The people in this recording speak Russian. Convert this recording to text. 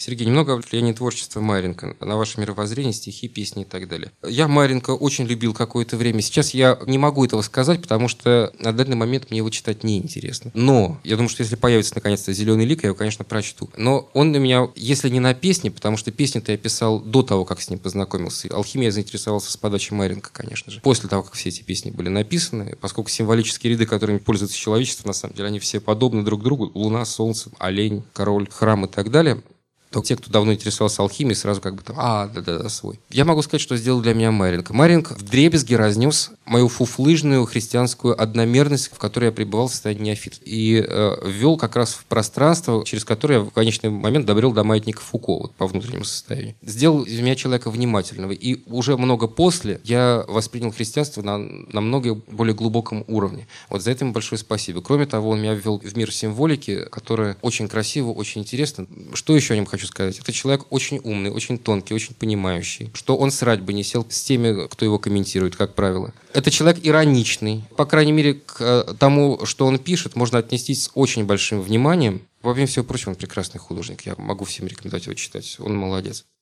Сергей, немного о влиянии творчества Маренко на ваше мировоззрение, стихи, песни и так далее. Я Маренко очень любил какое-то время. Сейчас я не могу этого сказать, потому что на данный момент мне его читать неинтересно. Но я думаю, что если появится наконец-то «Зеленый лик», я его, конечно, прочту. Но он для меня, если не на песни, потому что песни-то я писал до того, как с ним познакомился. Алхимия я заинтересовался с подачи Маренко, конечно же. После того, как все эти песни были написаны, поскольку символические ряды, которыми пользуется человечество, на самом деле, они все подобны друг другу. Луна, солнце, олень, король, храм и так далее. То те, кто давно интересовался алхимией, сразу как бы там, да-да-да, свой. Я могу сказать, что сделал для меня Маренко. Маренко вдребезги разнес мою фуфлыжную христианскую одномерность, в которой я пребывал в состоянии неофита. И ввел как раз в пространство, через которое я в конечный момент добрел до маятника Фуко, вот, по внутреннему состоянию. Сделал из меня человека внимательного. И уже много после я воспринял христианство на намного более глубоком уровне. Вот за это ему большое спасибо. Кроме того, он меня ввел в мир символики, которая очень красиво, очень интересно. Что еще о нем хочу сказать? Это человек очень умный, очень тонкий, очень понимающий. Что он срать бы не сел с теми, кто его комментирует, как правило. Это человек ироничный. По крайней мере, к тому, что он пишет, можно отнестись с очень большим вниманием. Во время всего прочего, он прекрасный художник. Я могу всем рекомендовать его читать. Он молодец.